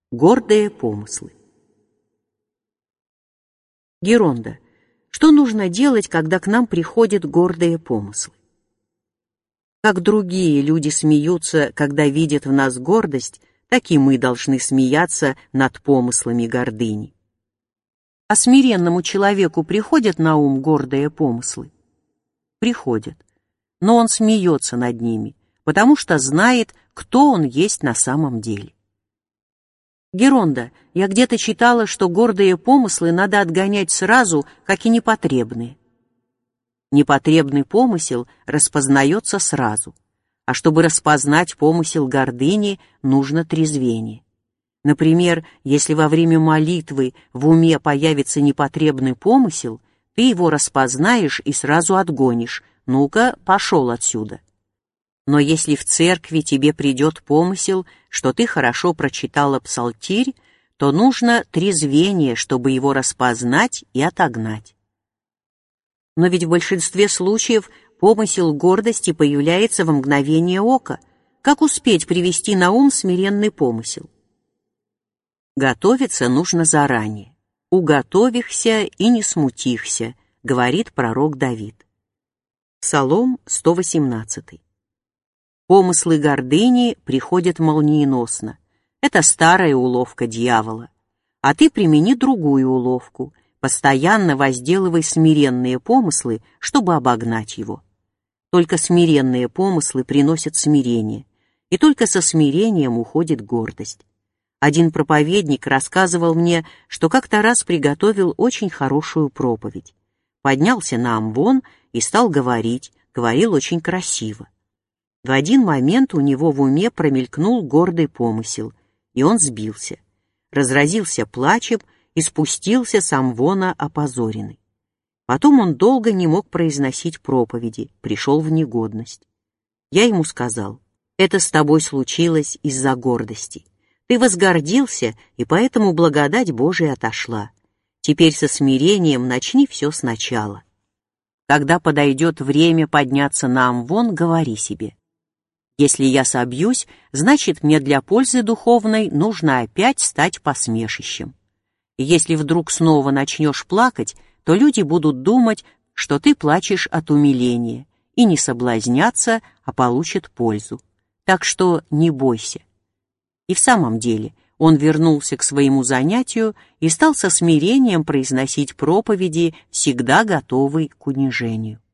Гордые помыслы. Геронда. Что нужно делать, когда к нам приходят гордые помыслы? Как другие люди смеются, когда видят в нас гордость, так и мы должны смеяться над помыслами гордыни. А смиренному человеку приходят на ум гордые помыслы? Приходят. Но он смеется над ними, потому что знает, кто он есть на самом деле. Геронда, я где-то читала, что гордые помыслы надо отгонять сразу, как и непотребные. Непотребный помысел распознается сразу, а чтобы распознать помысел гордыни, нужно трезвение. Например, если во время молитвы в уме появится непотребный помысел, ты его распознаешь и сразу отгонишь. Ну-ка, пошел отсюда. Но если в церкви тебе придет помысел, что ты хорошо прочитала псалтирь, то нужно трезвение, чтобы его распознать и отогнать. Но ведь в большинстве случаев помысел гордости появляется во мгновение ока. Как успеть привести на ум смиренный помысел? Готовиться нужно заранее. «Уготовихся и не смутихся», говорит пророк Давид. Псалом 118. Помыслы гордыни приходят молниеносно. Это старая уловка дьявола. А ты примени другую уловку. Постоянно возделывай смиренные помыслы, чтобы обогнать его. Только смиренные помыслы приносят смирение, и только со смирением уходит гордость. Один проповедник рассказывал мне, что как-то раз приготовил очень хорошую проповедь. Поднялся на амвон и стал говорить, говорил очень красиво. В один момент у него в уме промелькнул гордый помысел, и он сбился, разразился плачем и спустился с амвона опозоренный. Потом он долго не мог произносить проповеди, пришел в негодность. Я ему сказал: «Это с тобой случилось из-за гордости. Ты возгордился, и поэтому благодать Божия отошла. Теперь со смирением начни все сначала. Когда подойдет время подняться на амвон, говори себе: если я собьюсь, значит, мне для пользы духовной нужно опять стать посмешищем. И если вдруг снова начнешь плакать, то люди будут думать, что ты плачешь от умиления, и не соблазнятся, а получат пользу. Так что не бойся». И в самом деле он вернулся к своему занятию и стал со смирением произносить проповеди, всегда готовый к унижению.